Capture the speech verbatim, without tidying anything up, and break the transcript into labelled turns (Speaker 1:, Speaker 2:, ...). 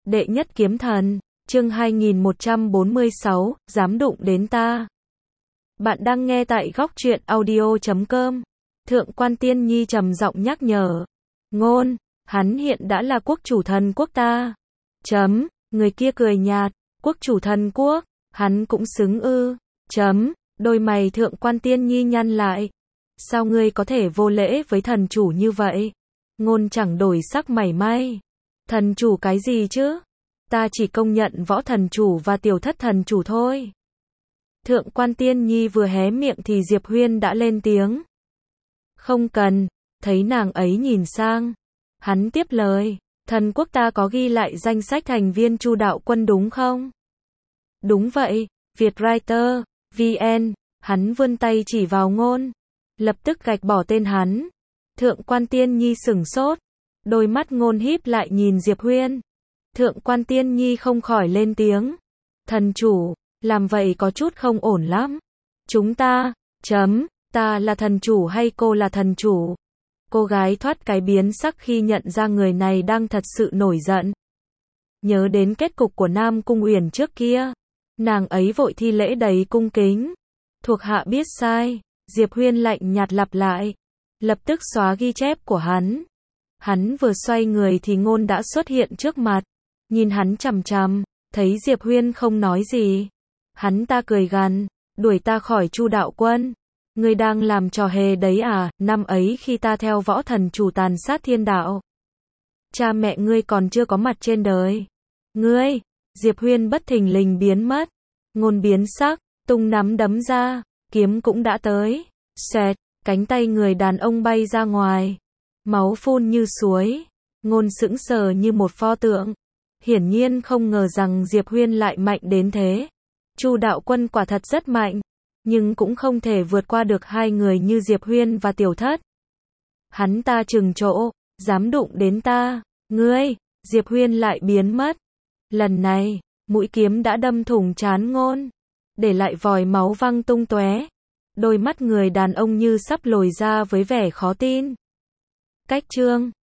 Speaker 1: Đệ nhất kiếm thần, chương hai nghìn một trăm bốn mươi sáu, dám đụng đến ta. Bạn đang nghe tại góc truyện audio chấm com. Thượng quan Tiên Nhi trầm giọng nhắc nhở. Ngôn, hắn hiện đã là quốc chủ thần quốc ta. Chấm, người kia cười nhạt, quốc chủ thần quốc, hắn cũng xứng ư. Chấm, đôi mày thượng quan Tiên Nhi nhăn lại. Sao ngươi có thể vô lễ với thần chủ như vậy? Ngôn chẳng đổi sắc mảy may. Thần chủ cái gì chứ? Ta chỉ công nhận võ thần chủ và tiểu thất thần chủ thôi. Thượng quan Tiên Nhi vừa hé miệng thì Diệp Huyên đã lên tiếng. Không cần, thấy nàng ấy nhìn sang. Hắn tiếp lời, thần quốc ta có ghi lại danh sách thành viên Chu đạo quân đúng không? Đúng vậy, Vietwriter, vê en, hắn vươn tay chỉ vào Ngôn. Lập tức gạch bỏ tên hắn. Thượng quan Tiên Nhi sửng sốt. Đôi mắt Ngôn híp lại nhìn Diệp Huyên. Thượng quan Tiên Nhi không khỏi lên tiếng. Thần chủ, làm vậy có chút không ổn lắm. Chúng ta, chấm, ta là thần chủ hay cô là thần chủ? Cô gái thoát cái biến sắc khi nhận ra người này đang thật sự nổi giận. Nhớ đến kết cục của Nam Cung Uyển trước kia. Nàng ấy vội thi lễ đầy cung kính. Thuộc hạ biết sai. Diệp Huyên lạnh nhạt lặp lại. Lập tức xóa ghi chép của hắn. Hắn vừa xoay người thì Ngôn đã xuất hiện trước mặt. Nhìn hắn chằm chằm, thấy Diệp Huyên không nói gì. Hắn ta cười gằn, đuổi ta khỏi Chu đạo quân. Ngươi đang làm trò hề đấy à, năm ấy khi ta theo võ thần chủ tàn sát thiên đạo. Cha mẹ ngươi còn chưa có mặt trên đời. Ngươi, Diệp Huyên bất thình lình biến mất. Ngôn biến sắc, tung nắm đấm ra, kiếm cũng đã tới. Xẹt, cánh tay người đàn ông bay ra ngoài. Máu phun như suối. Ngôn sững sờ như một pho tượng. Hiển nhiên không ngờ rằng Diệp Huyên lại mạnh đến thế. Chu đạo quân quả thật rất mạnh, nhưng cũng không thể vượt qua được hai người như Diệp Huyên và Tiểu Thất. Hắn ta trừng trộ, dám đụng đến ta, ngươi, Diệp Huyên lại biến mất. Lần này, mũi kiếm đã đâm thủng trán Ngôn, để lại vòi máu văng tung tóe. Đôi mắt người đàn ông như sắp lồi ra với vẻ khó tin. Cách chương